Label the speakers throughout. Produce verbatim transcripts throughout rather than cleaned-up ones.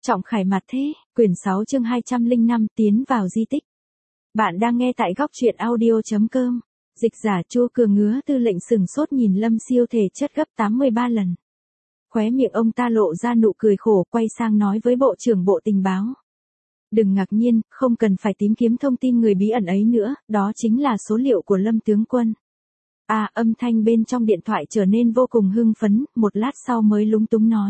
Speaker 1: Trọng khải mặt thế, quyển sáu chương hai trăm lẻ năm tiến vào di tích. Bạn đang nghe tại góc truyện audio chấm com. Dịch giả Chu Cường ngứa tư lệnh sừng sốt nhìn Lâm Siêu thể chất gấp tám mươi ba lần. Khóe miệng ông ta lộ ra nụ cười khổ, quay sang nói với Bộ trưởng Bộ Tình báo. Đừng ngạc nhiên, không cần phải tìm kiếm thông tin người bí ẩn ấy nữa, đó chính là số liệu của Lâm tướng quân. À, âm thanh bên trong điện thoại trở nên vô cùng hưng phấn, một lát sau mới lúng túng nói.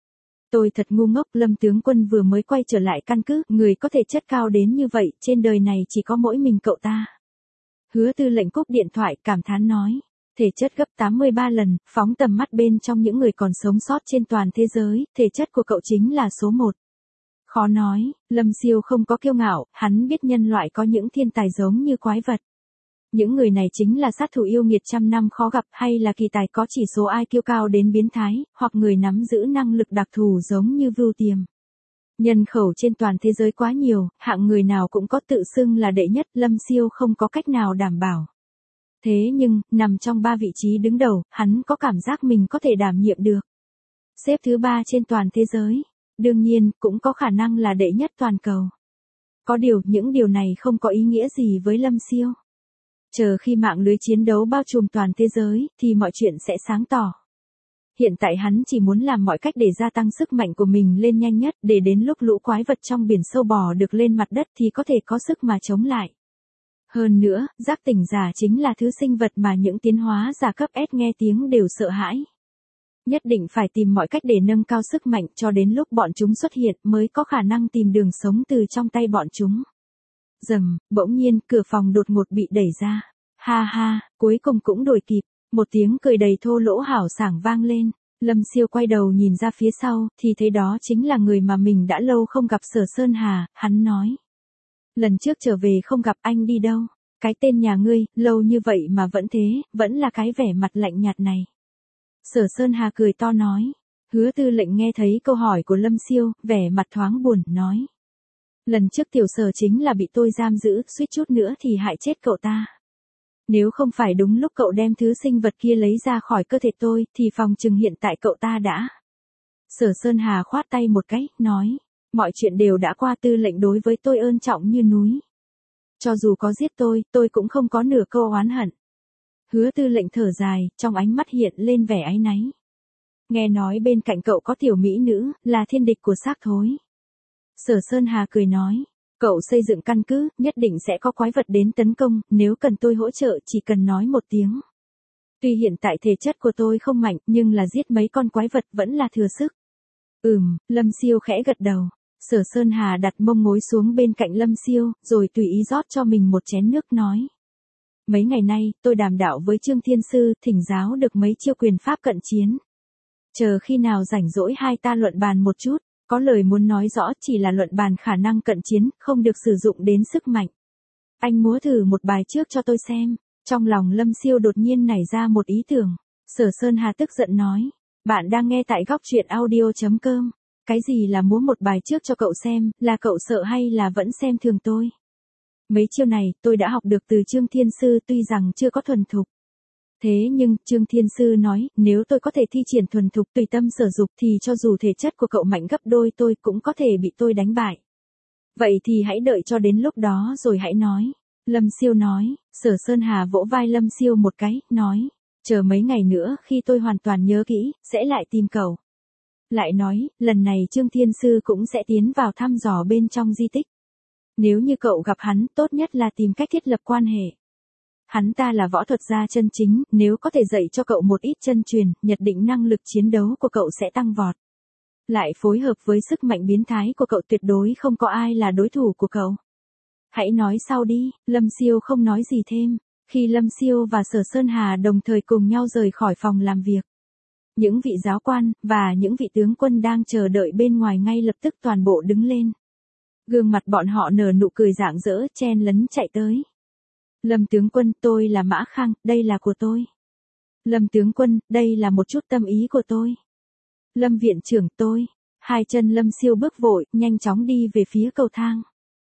Speaker 1: Tôi thật ngu ngốc, Lâm tướng quân vừa mới quay trở lại căn cứ, người có thể chất cao đến như vậy, trên đời này chỉ có mỗi mình cậu ta. Hứa tư lệnh cúp điện thoại, cảm thán nói, thể chất gấp tám mươi ba lần, phóng tầm mắt bên trong những người còn sống sót trên toàn thế giới, thể chất của cậu chính là số một. Khó nói, Lâm Siêu không có kiêu ngạo, hắn biết nhân loại có những thiên tài giống như quái vật. Những người này chính là sát thủ yêu nghiệt trăm năm khó gặp, hay là kỳ tài có chỉ số i kiu cao đến biến thái, hoặc người nắm giữ năng lực đặc thù giống như Vưu Tiềm. Nhân khẩu trên toàn thế giới quá nhiều, hạng người nào cũng có tự xưng là đệ nhất, Lâm Siêu không có cách nào đảm bảo. Thế nhưng, nằm trong ba vị trí đứng đầu, hắn có cảm giác mình có thể đảm nhiệm được. Xếp thứ ba trên toàn thế giới, đương nhiên, cũng có khả năng là đệ nhất toàn cầu. Có điều, những điều này không có ý nghĩa gì với Lâm Siêu. Chờ khi mạng lưới chiến đấu bao trùm toàn thế giới, thì mọi chuyện sẽ sáng tỏ. Hiện tại hắn chỉ muốn làm mọi cách để gia tăng sức mạnh của mình lên nhanh nhất, để đến lúc lũ quái vật trong biển sâu bò được lên mặt đất thì có thể có sức mà chống lại. Hơn nữa, giác tỉnh giả chính là thứ sinh vật mà những tiến hóa giả cấp S nghe tiếng đều sợ hãi. Nhất định phải tìm mọi cách để nâng cao sức mạnh cho đến lúc bọn chúng xuất hiện mới có khả năng tìm đường sống từ trong tay bọn chúng. Rầm, bỗng nhiên, cửa phòng đột ngột bị đẩy ra. Ha ha, cuối cùng cũng đuổi kịp. Một tiếng cười đầy thô lỗ hảo sảng vang lên. Lâm Siêu quay đầu nhìn ra phía sau, thì thấy đó chính là người mà mình đã lâu không gặp, Sở Sơn Hà. Hắn nói. Lần trước trở về không gặp anh đi đâu. Cái tên nhà ngươi, lâu như vậy mà vẫn thế, vẫn là cái vẻ mặt lạnh nhạt này. Sở Sơn Hà cười to nói. Hứa tư lệnh nghe thấy câu hỏi của Lâm Siêu, vẻ mặt thoáng buồn, nói. Lần trước tiểu Sở chính là bị tôi giam giữ, suýt chút nữa thì hại chết cậu ta. Nếu không phải đúng lúc cậu đem thứ sinh vật kia lấy ra khỏi cơ thể tôi, thì phòng chừng hiện tại cậu ta đã. Sở Sơn Hà khoát tay một cái, nói. Mọi chuyện đều đã qua, tư lệnh đối với tôi ơn trọng như núi. Cho dù có giết tôi, tôi cũng không có nửa câu oán hận. Hứa tư lệnh thở dài, trong ánh mắt hiện lên vẻ áy náy. Nghe nói bên cạnh cậu có tiểu mỹ nữ, là thiên địch của xác thối. Sở Sơn Hà cười nói, cậu xây dựng căn cứ, nhất định sẽ có quái vật đến tấn công, nếu cần tôi hỗ trợ chỉ cần nói một tiếng. Tuy hiện tại thể chất của tôi không mạnh, nhưng là giết mấy con quái vật vẫn là thừa sức. Ừm, Lâm Siêu khẽ gật đầu. Sở Sơn Hà đặt mông ngồi xuống bên cạnh Lâm Siêu, rồi tùy ý rót cho mình một chén nước, nói. Mấy ngày nay, tôi đàm đạo với Trương Thiên Sư, thỉnh giáo được mấy chiêu quyền pháp cận chiến. Chờ khi nào rảnh rỗi hai ta luận bàn một chút. Có lời muốn nói rõ, chỉ là luận bàn khả năng cận chiến, không được sử dụng đến sức mạnh. Anh múa thử một bài trước cho tôi xem. Trong lòng Lâm Siêu đột nhiên nảy ra một ý tưởng. Sở Sơn Hà tức giận nói. Bạn đang nghe tại góc truyện audio chấm com. Cái gì là múa một bài trước cho cậu xem, là cậu sợ hay là vẫn xem thường tôi? Mấy chiêu này, tôi đã học được từ Trương Thiên Sư, tuy rằng chưa có thuần thục. Thế nhưng, Trương Thiên Sư nói, nếu tôi có thể thi triển thuần thục tùy tâm sở dục thì cho dù thể chất của cậu mạnh gấp đôi tôi cũng có thể bị tôi đánh bại. Vậy thì hãy đợi cho đến lúc đó rồi hãy nói. Lâm Siêu nói. Sở Sơn Hà vỗ vai Lâm Siêu một cái, nói. Chờ mấy ngày nữa khi tôi hoàn toàn nhớ kỹ, sẽ lại tìm cậu. Lại nói, lần này Trương Thiên Sư cũng sẽ tiến vào thăm dò bên trong di tích. Nếu như cậu gặp hắn, tốt nhất là tìm cách thiết lập quan hệ. Hắn ta là võ thuật gia chân chính, nếu có thể dạy cho cậu một ít chân truyền, nhận định năng lực chiến đấu của cậu sẽ tăng vọt. Lại phối hợp với sức mạnh biến thái của cậu, tuyệt đối không có ai là đối thủ của cậu. Hãy nói sau đi, Lâm Siêu không nói gì thêm. Khi Lâm Siêu và Sở Sơn Hà đồng thời cùng nhau rời khỏi phòng làm việc. Những vị giáo quan, và những vị tướng quân đang chờ đợi bên ngoài ngay lập tức toàn bộ đứng lên. Gương mặt bọn họ nở nụ cười rạng rỡ, chen lấn chạy tới. Lâm tướng quân, tôi là Mã Khang, đây là của tôi. Lâm tướng quân, đây là một chút tâm ý của tôi. Lâm viện trưởng, tôi. Hai chân Lâm Siêu bước vội, nhanh chóng đi về phía cầu thang.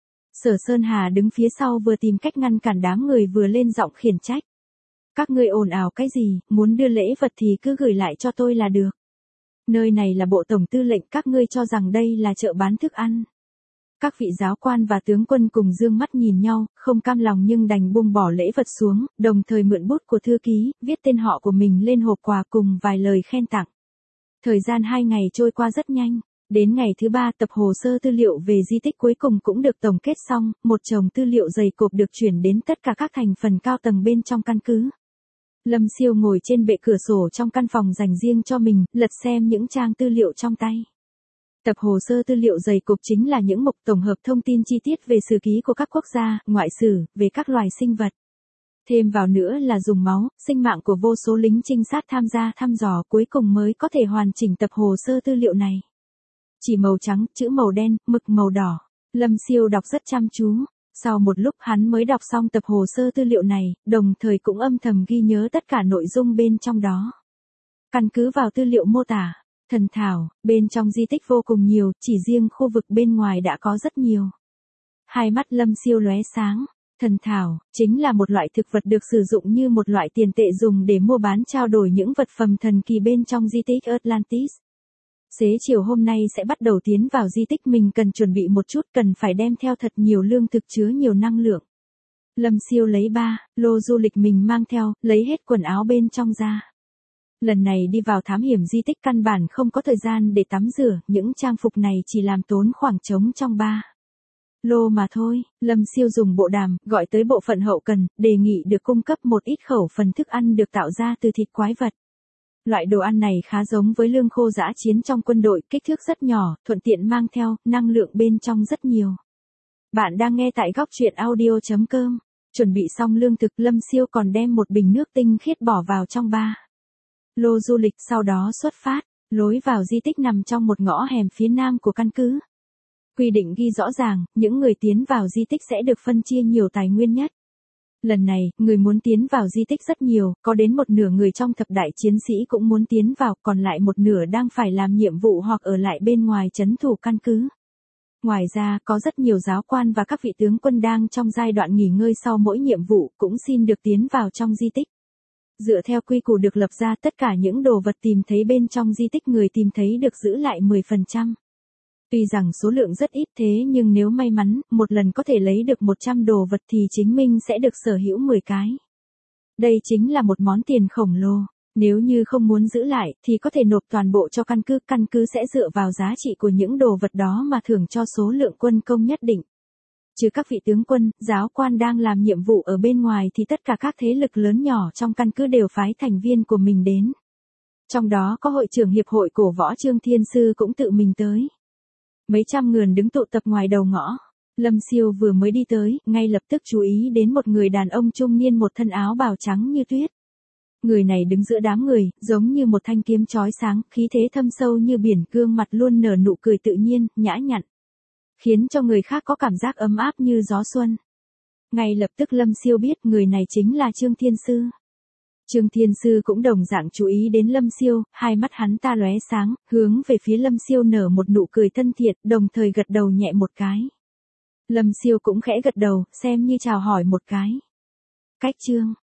Speaker 1: Sở Sơn Hà đứng phía sau vừa tìm cách ngăn cản đám người vừa lên giọng khiển trách. Các ngươi ồn ào cái gì, muốn đưa lễ vật thì cứ gửi lại cho tôi là được. Nơi này là bộ tổng tư lệnh, các ngươi cho rằng đây là chợ bán thức ăn. Các vị giáo quan và tướng quân cùng dương mắt nhìn nhau, không cam lòng nhưng đành buông bỏ lễ vật xuống, đồng thời mượn bút của thư ký, viết tên họ của mình lên hộp quà cùng vài lời khen tặng. Thời gian hai ngày trôi qua rất nhanh. Đến ngày thứ ba, tập hồ sơ tư liệu về di tích cuối cùng cũng được tổng kết xong, một chồng tư liệu dày cộp được chuyển đến tất cả các thành phần cao tầng bên trong căn cứ. Lâm Siêu ngồi trên bệ cửa sổ trong căn phòng dành riêng cho mình, lật xem những trang tư liệu trong tay. Tập hồ sơ tư liệu dày cộp chính là những mục tổng hợp thông tin chi tiết về sử ký của các quốc gia, ngoại sử, về các loài sinh vật. Thêm vào nữa là dùng máu, sinh mạng của vô số lính trinh sát tham gia thăm dò cuối cùng mới có thể hoàn chỉnh tập hồ sơ tư liệu này. Chỉ màu trắng, chữ màu đen, mực màu đỏ. Lâm Siêu đọc rất chăm chú. Sau một lúc hắn mới đọc xong tập hồ sơ tư liệu này, đồng thời cũng âm thầm ghi nhớ tất cả nội dung bên trong đó. Căn cứ vào tư liệu mô tả, thần thảo, bên trong di tích vô cùng nhiều, chỉ riêng khu vực bên ngoài đã có rất nhiều. Hai mắt Lâm Siêu lóe sáng. Thần thảo, chính là một loại thực vật được sử dụng như một loại tiền tệ dùng để mua bán trao đổi những vật phẩm thần kỳ bên trong di tích Atlantis. Xế chiều hôm nay sẽ bắt đầu tiến vào di tích, mình cần chuẩn bị một chút, cần phải đem theo thật nhiều lương thực chứa nhiều năng lượng. Lâm Siêu lấy ba lô du lịch mình mang theo, lấy hết quần áo bên trong ra. Lần này đi vào thám hiểm di tích căn bản không có thời gian để tắm rửa, những trang phục này chỉ làm tốn khoảng trống trong ba lô mà thôi. Lâm Siêu dùng bộ đàm, gọi tới bộ phận hậu cần, đề nghị được cung cấp một ít khẩu phần thức ăn được tạo ra từ thịt quái vật. Loại đồ ăn này khá giống với lương khô dã chiến trong quân đội, kích thước rất nhỏ, thuận tiện mang theo, năng lượng bên trong rất nhiều. Bạn đang nghe tại góc truyện audio chấm com. Chuẩn bị xong lương thực, Lâm Siêu còn đem một bình nước tinh khiết bỏ vào trong ba lô du lịch, sau đó xuất phát. Lối vào di tích nằm trong một ngõ hẻm phía nam của căn cứ. Quy định ghi rõ ràng, những người tiến vào di tích sẽ được phân chia nhiều tài nguyên nhất. Lần này, người muốn tiến vào di tích rất nhiều, có đến một nửa người trong thập đại chiến sĩ cũng muốn tiến vào, còn lại một nửa đang phải làm nhiệm vụ hoặc ở lại bên ngoài trấn thủ căn cứ. Ngoài ra, có rất nhiều giáo quan và các vị tướng quân đang trong giai đoạn nghỉ ngơi sau mỗi nhiệm vụ, cũng xin được tiến vào trong di tích. Dựa theo quy củ được lập ra, tất cả những đồ vật tìm thấy bên trong di tích người tìm thấy được giữ lại mười phần trăm. Tuy rằng số lượng rất ít thế nhưng nếu may mắn, một lần có thể lấy được một trăm đồ vật thì chính mình sẽ được sở hữu mười cái. Đây chính là một món tiền khổng lồ. Nếu như không muốn giữ lại thì có thể nộp toàn bộ cho căn cứ, căn cứ sẽ dựa vào giá trị của những đồ vật đó mà thưởng cho số lượng quân công nhất định. Trừ các vị tướng quân, giáo quan đang làm nhiệm vụ ở bên ngoài thì tất cả các thế lực lớn nhỏ trong căn cứ đều phái thành viên của mình đến. Trong đó có hội trưởng hiệp hội cổ võ Trương Thiên Sư cũng tự mình tới. Mấy trăm người đứng tụ tập ngoài đầu ngõ. Lâm Siêu vừa mới đi tới, ngay lập tức chú ý đến một người đàn ông trung niên một thân áo bào trắng như tuyết. Người này đứng giữa đám người, giống như một thanh kiếm chói sáng, khí thế thâm sâu như biển, gương mặt luôn nở nụ cười tự nhiên, nhã nhặn, khiến cho người khác có cảm giác ấm áp như gió xuân. Ngay lập tức Lâm Siêu biết người này chính là Trương Thiên Sư. Trương Thiên Sư cũng đồng dạng chú ý đến Lâm Siêu, hai mắt hắn ta lóe sáng, hướng về phía Lâm Siêu nở một nụ cười thân thiện, đồng thời gật đầu nhẹ một cái. Lâm Siêu cũng khẽ gật đầu, xem như chào hỏi một cái. Cách Trương